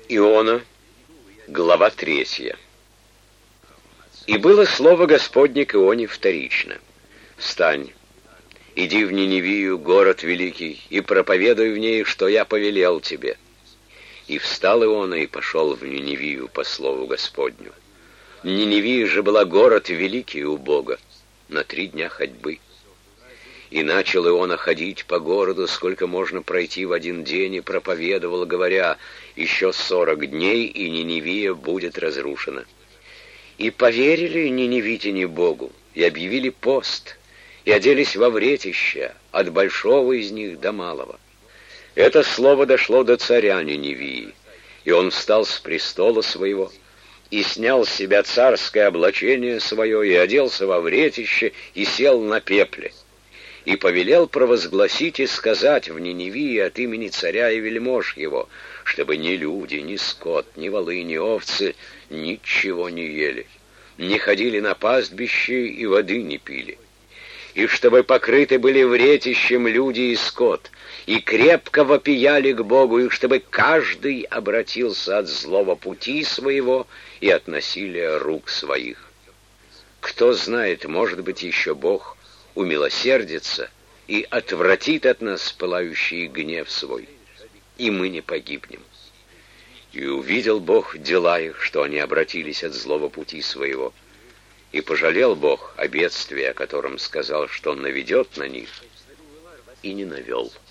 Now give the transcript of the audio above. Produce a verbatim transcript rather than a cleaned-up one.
Иона, глава третья. «И было слово Господне к Ионе вторично. Встань, иди в Ниневию, город великий, и проповедуй в ней, что я повелел тебе. И встал Иона и пошел в Ниневию по слову Господню. Ниневия же была город великий у Бога, на три дня ходьбы. И начал Иона ходить по городу, сколько можно пройти в один день, и проповедовал, говоря: еще сорок дней, и Ниневия будет разрушена. И поверили ниневитяне Богу, и объявили пост, и оделись во вретища, от большого из них до малого. Это слово дошло до царя Ниневии, и он встал с престола своего, и снял с себя царское облачение свое, и оделся во вретище, и сел на пепле. И повелел провозгласить и сказать в Ниневии от имени царя и вельмож его, чтобы ни люди, ни скот, ни волы, ни овцы ничего не ели, не ходили на пастбище и воды не пили. И чтобы покрыты были вретищем люди и скот, и крепко вопияли к Богу, и чтобы каждый обратился от злого пути своего и от насилия рук своих. Кто знает, может быть, еще Бог умилосердится и отвратит от нас пылающий гнев свой, и мы не погибнем. И увидел Бог дела их, что они обратились от злого пути своего, и пожалел Бог о бедствии, о котором сказал, что Он наведет на них, и не навел.